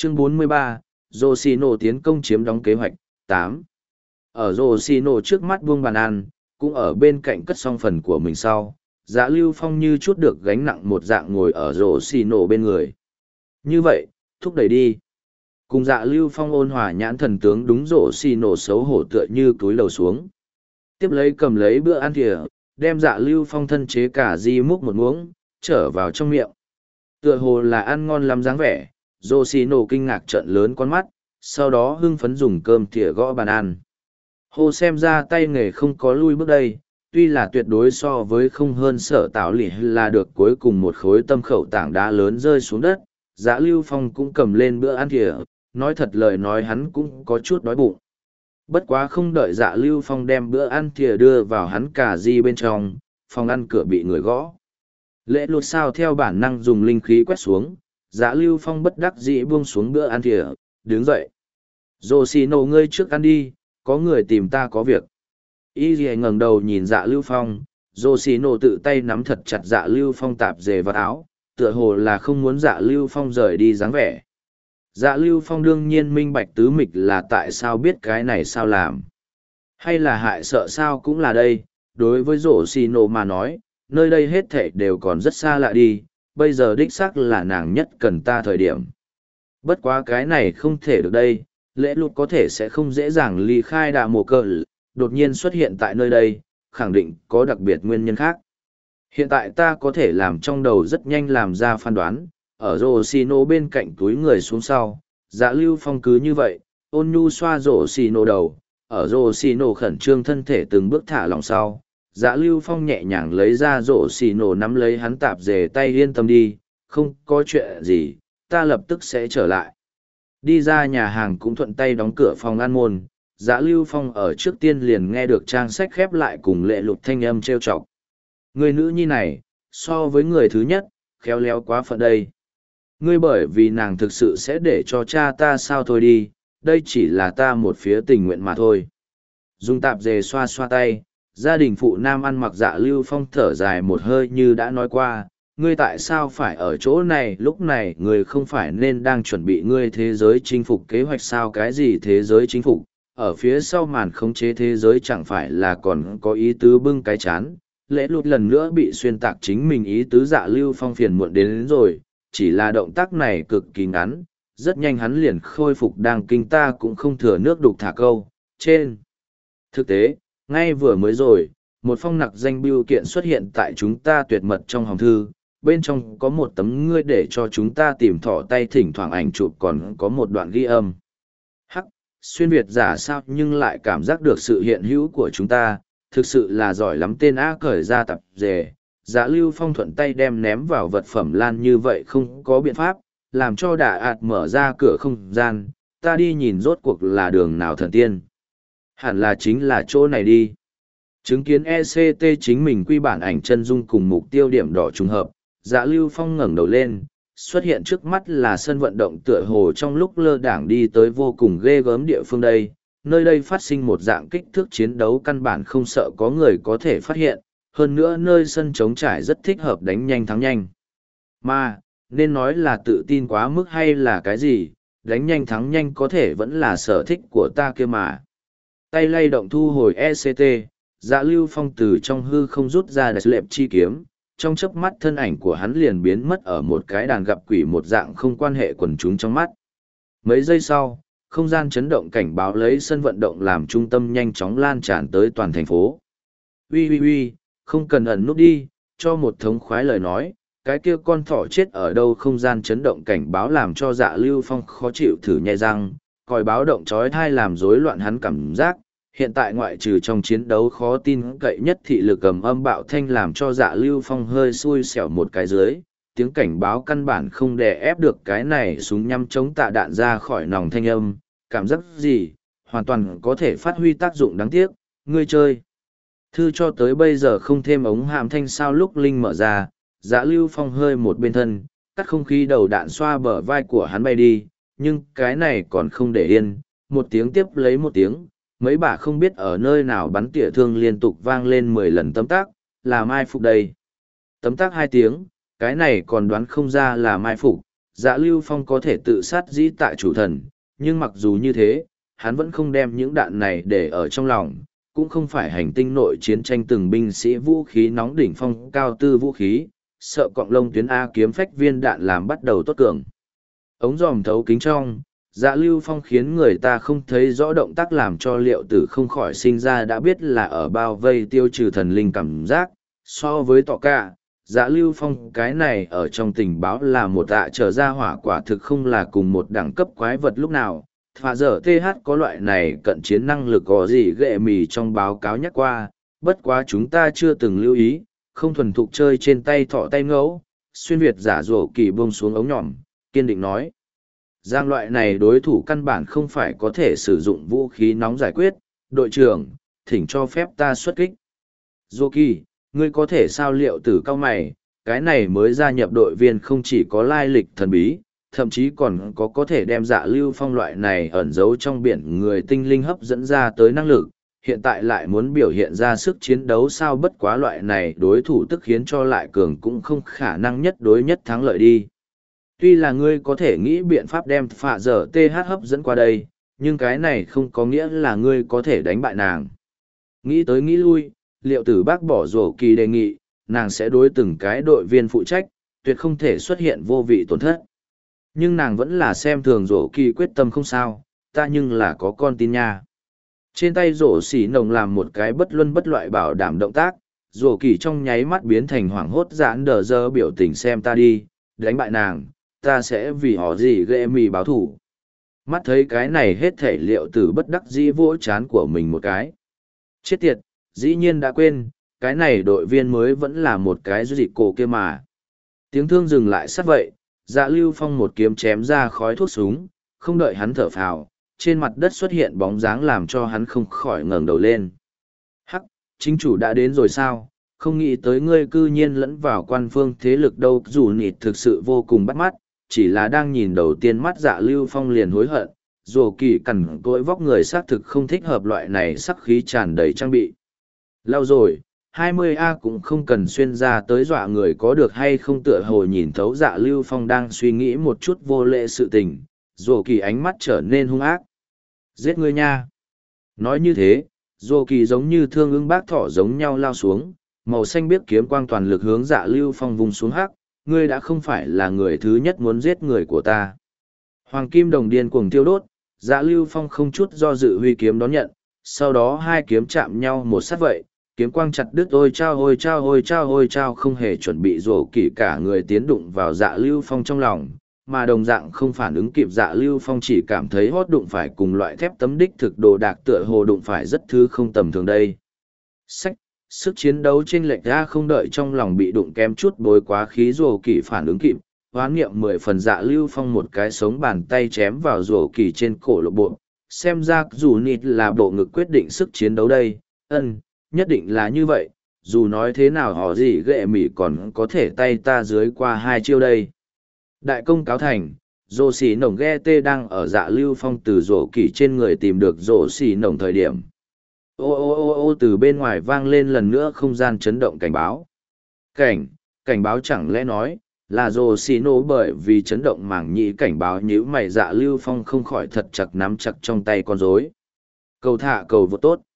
Chương 43, Yoshino tiến công chiếm đóng kế hoạch. 8. Ở Yoshino trước mắt buông bàn ăn, cũng ở bên cạnh cất xong phần của mình sau, Dạ Lưu Phong như chút được gánh nặng một dạng ngồi ở Yoshino bên người. Như vậy, thúc đẩy đi. Cùng Dạ Lưu Phong ôn hòa nhãn thần tướng đúng Yoshino xấu hổ tựa như túi lầu xuống. Tiếp lấy cầm lấy bữa ăn kìa, đem Dạ Lưu Phong thân chế cả di múc một muỗng, trở vào trong miệng. Tựa hồ là ăn ngon lắm dáng vẻ, Yoshino kinh ngạc trợn lớn con mắt, sau đó hưng phấn dùng cơm thìa gõ bàn ăn. Hồ xem ra tay nghề không có lui bước đây, tuy là tuyệt đối so với không hơn Sở Tảo Lị là được cuối cùng một khối tâm khẩu tảng đá lớn rơi xuống đất. Dạ Lưu Phong cũng cầm lên bữa ăn thìa, nói thật lời nói hắn cũng có chút đói bụng. Bất quá không đợi Dạ Lưu Phong đem bữa ăn thìa đưa vào hắn cà di bên trong, phòng ăn cửa bị người gõ. Lễ lụt sao theo bản năng dùng linh khí quét xuống, Dạ Lưu Phong bất đắc dĩ buông xuống bữa ăn thìa, đứng dậy. Yoshino ngươi trước ăn đi, có người tìm ta có việc. Y Ghi ngẩng đầu nhìn Dạ Lưu Phong, Yoshino tự tay nắm thật chặt Dạ Lưu Phong tạp dề vào áo, tựa hồ là không muốn Dạ Lưu Phong rời đi dáng vẻ. Dạ Lưu Phong đương nhiên minh bạch tứ mịch là tại sao biết cái này sao làm. Hay là hại sợ sao cũng là đây, đối với Yoshino mà nói, nơi đây hết thảy đều còn rất xa lạ đi, bây giờ đích xác là nàng nhất cần ta thời điểm. Bất quá cái này không thể được đây, lễ lụt có thể sẽ không dễ dàng ly khai đà mồ cờ, đột nhiên xuất hiện tại nơi đây, khẳng định có đặc biệt nguyên nhân khác. Hiện tại ta có thể làm trong đầu rất nhanh làm ra phán đoán, ở Yoshino bên cạnh túi người xuống sau, Dạ Lưu Phong cứ như vậy, ôn nhu xoa Yoshino đầu, ở Yoshino khẩn trương thân thể từng bước thả lỏng sau. Dạ Lưu Phong nhẹ nhàng lấy ra Yoshino nắm lấy hắn tạp dề tay yên tâm đi, không có chuyện gì, ta lập tức sẽ trở lại. Đi ra nhà hàng cũng thuận tay đóng cửa phòng ăn môn, Dạ Lưu Phong ở trước tiên liền nghe được trang sách khép lại cùng lệ lục thanh âm trêu chọc. Người nữ nhi này, so với người thứ nhất, khéo léo quá phận đây. Ngươi bởi vì nàng thực sự sẽ để cho cha ta sao thôi đi, đây chỉ là ta một phía tình nguyện mà thôi. Dùng tạp dề xoa xoa tay, gia đình phụ nam ăn mặc Dạ Lưu Phong thở dài một hơi như đã nói qua, ngươi tại sao phải ở chỗ này lúc này ngươi không phải nên đang chuẩn bị ngươi thế giới chinh phục kế hoạch sao cái gì thế giới chinh phục, ở phía sau màn khống chế thế giới chẳng phải là còn có ý tứ bưng cái chán. Lễ lụt lần nữa bị xuyên tạc chính mình ý tứ Dạ Lưu Phong phiền muộn đến rồi, chỉ là động tác này cực kỳ ngắn, rất nhanh hắn liền khôi phục đang kinh ta cũng không thừa nước đục thả câu, trên. Thực tế, ngay vừa mới rồi, một phong nặc danh bưu kiện xuất hiện tại chúng ta tuyệt mật trong hòm thư, bên trong có một tấm ngươi để cho chúng ta tìm thỏ tay thỉnh thoảng ảnh chụp còn có một đoạn ghi âm. Hắc, xuyên Việt giả sao nhưng lại cảm giác được sự hiện hữu của chúng ta, thực sự là giỏi lắm tên á cởi ra tập dề. Dạ Lưu Phong thuận tay đem ném vào vật phẩm lan như vậy không có biện pháp, làm cho đà ạt mở ra cửa không gian, ta đi nhìn rốt cuộc là đường nào thần tiên. Hẳn là chính là chỗ này đi. Chứng kiến ECT chính mình quy bản ảnh chân dung cùng mục tiêu điểm đỏ trùng hợp, Dạ Lưu Phong ngẩng đầu lên, xuất hiện trước mắt là sân vận động tựa hồ trong lúc lơ đảng đi tới vô cùng ghê gớm địa phương đây. Nơi đây phát sinh một dạng kích thước chiến đấu căn bản không sợ có người có thể phát hiện, hơn nữa nơi sân trống trải rất thích hợp đánh nhanh thắng nhanh. Mà, nên nói là tự tin quá mức hay là cái gì, đánh nhanh thắng nhanh có thể vẫn là sở thích của ta kia mà. Tay lay động thu hồi ECT, Dạ Lưu Phong từ trong hư không rút ra đại lệp chi kiếm, trong chớp mắt thân ảnh của hắn liền biến mất ở một cái đàn gặp quỷ một dạng không quan hệ quần chúng trong mắt. Mấy giây sau, không gian chấn động cảnh báo lấy sân vận động làm trung tâm nhanh chóng lan tràn tới toàn thành phố. Uy, không cần ẩn nút đi, cho một thống khoái lời nói, cái kia con thỏ chết ở đâu không gian chấn động cảnh báo làm cho Dạ Lưu Phong khó chịu thử nhai răng, còi báo động chói tai làm rối loạn hắn cảm giác. Hiện tại ngoại trừ trong chiến đấu khó tin cậy nhất thị lực cầm âm bạo thanh làm cho Dạ Lưu Phong hơi xui xẻo một cái dưới, tiếng cảnh báo căn bản không đè ép được cái này súng nhắm chống tạ đạn ra khỏi nòng thanh âm, cảm giác gì, hoàn toàn có thể phát huy tác dụng đáng tiếc, ngươi chơi. Thư cho tới bây giờ không thêm ống hàm thanh sao lúc Linh mở ra, Dạ Lưu Phong hơi một bên thân, cắt không khí đầu đạn xoa bờ vai của hắn bay đi, nhưng cái này còn không để yên, một tiếng tiếp lấy một tiếng, mấy bà không biết ở nơi nào bắn tỉa thương liên tục vang lên 10 lần tấm tác, là mai phục đây. Tấm tác 2 tiếng, cái này còn đoán không ra là mai phục, Dạ Lưu Phong có thể tự sát dĩ tại chủ thần, nhưng mặc dù như thế, hắn vẫn không đem những đạn này để ở trong lòng, cũng không phải hành tinh nội chiến tranh từng binh sĩ vũ khí nóng đỉnh phong cao tư vũ khí, sợ cọng lông tuyến A kiếm phách viên đạn làm bắt đầu tốt cường. Ống dòm thấu kính trong, Dạ Lưu Phong khiến người ta không thấy rõ động tác làm cho Liệu Tử không khỏi sinh ra đã biết là ở bao vây tiêu trừ thần linh cảm giác. So với tọ cả, Dạ Lưu Phong cái này ở trong tình báo là một trở ra hỏa quả thực không là cùng một đẳng cấp quái vật lúc nào. Phạ dở TH có loại này cận chiến năng lực có gì ghệ mì trong báo cáo nhắc qua, bất quá chúng ta chưa từng lưu ý, không thuần thục chơi trên tay thọ tay ngẫu. Xuyên Việt giả rổ kỳ buông xuống ống nhỏm, kiên định nói. Giang loại này đối thủ căn bản không phải có thể sử dụng vũ khí nóng giải quyết, đội trưởng, thỉnh cho phép ta xuất kích. Dô kỳ, ngươi có thể sao Liệu Tử cao mày, cái này mới gia nhập đội viên không chỉ có lai lịch thần bí, thậm chí còn có thể đem Dạ Lưu Phong loại này ẩn giấu trong biển người tinh linh hấp dẫn ra tới năng lực, hiện tại lại muốn biểu hiện ra sức chiến đấu sao bất quá loại này đối thủ tức khiến cho lại cường cũng không khả năng nhất đối nhất thắng lợi đi. Tuy là ngươi có thể nghĩ biện pháp đem phạ dở TH hấp dẫn qua đây, nhưng cái này không có nghĩa là ngươi có thể đánh bại nàng. Nghĩ tới nghĩ lui, Liệu Tử bác bỏ rổ kỳ đề nghị, nàng sẽ đối từng cái đội viên phụ trách, tuyệt không thể xuất hiện vô vị tổn thất. Nhưng nàng vẫn là xem thường rổ kỳ quyết tâm không sao, ta nhưng là có con tin nha. Trên tay rổ xỉ nồng làm một cái bất luân bất loại bảo đảm động tác, rổ kỳ trong nháy mắt biến thành hoảng hốt giãn đờ dơ biểu tình xem ta đi, đánh bại nàng, ta sẽ vì họ gì ghê mì báo thủ. Mắt thấy cái này hết thể Liệu Tử bất đắc dĩ vỗ chán của mình một cái. Chết tiệt, dĩ nhiên đã quên, cái này đội viên mới vẫn là một cái dị cổ kia mà. Tiếng thương dừng lại sát vậy, Dạ Lưu Phong một kiếm chém ra khói thuốc súng, không đợi hắn thở phào, trên mặt đất xuất hiện bóng dáng làm cho hắn không khỏi ngẩng đầu lên. Hắc, chính chủ đã đến rồi sao? Không nghĩ tới ngươi cư nhiên lẫn vào quan phương thế lực đâu, dù nịt thực sự vô cùng bắt mắt, chỉ là đang nhìn đầu tiên mắt Dạ Lưu Phong liền hối hận, dù kỳ cằn cỗi vóc người xác thực không thích hợp loại này sắc khí tràn đầy trang bị. Lâu rồi, 20A cũng không cần xuyên ra tới dọa người có được hay không tựa hồ nhìn thấu Dạ Lưu Phong đang suy nghĩ một chút vô lệ sự tình, dù kỳ ánh mắt trở nên hung ác. Giết ngươi nha! Nói như thế, dù kỳ giống như thương ưng bác thỏ giống nhau lao xuống, màu xanh biếc kiếm quang toàn lực hướng Dạ Lưu Phong vùng xuống hắc, ngươi đã không phải là người thứ nhất muốn giết người của ta. Hoàng kim đồng điên cuồng tiêu đốt, Dạ Lưu Phong không chút do dự huy kiếm đón nhận, sau đó hai kiếm chạm nhau một sát vậy, kiếm quang chặt đứt ôi chao không hề chuẩn bị rổ kỹ cả người tiến đụng vào Dạ Lưu Phong trong lòng, mà đồng dạng không phản ứng kịp Dạ Lưu Phong chỉ cảm thấy hót đụng phải cùng loại thép tấm đích thực đồ đạc tựa hồ đụng phải rất thứ không tầm thường đây. Sức chiến đấu chênh lệch ra không đợi trong lòng bị đụng kém chút bối quá khí rổ kỹ phản ứng kịp, hoán niệm 10 phần Dạ Lưu Phong một cái sống bàn tay chém vào rổ kỹ trên cổ lộ bộ, xem ra dù nịt là bộ ngực quyết định sức chiến đấu đây, nhất định là như vậy, dù nói thế nào họ gì ghệ mỉ còn có thể tay ta dưới qua 2 chiêu đây. Đại công cáo thành, rổ xỉ nổng ghe tê đang ở Dạ Lưu Phong từ rổ kỹ trên người tìm được rổ xỉ nổng thời điểm. Ô từ bên ngoài vang lên lần nữa không gian chấn động cảnh báo. Cảnh báo chẳng lẽ nói, là rổ xỉ nổ bởi vì chấn động mảng nhĩ cảnh báo nhíu mày Dạ Lưu Phong không khỏi thật chặt nắm chặt trong tay con rối. Cầu thả cầu vô tốt.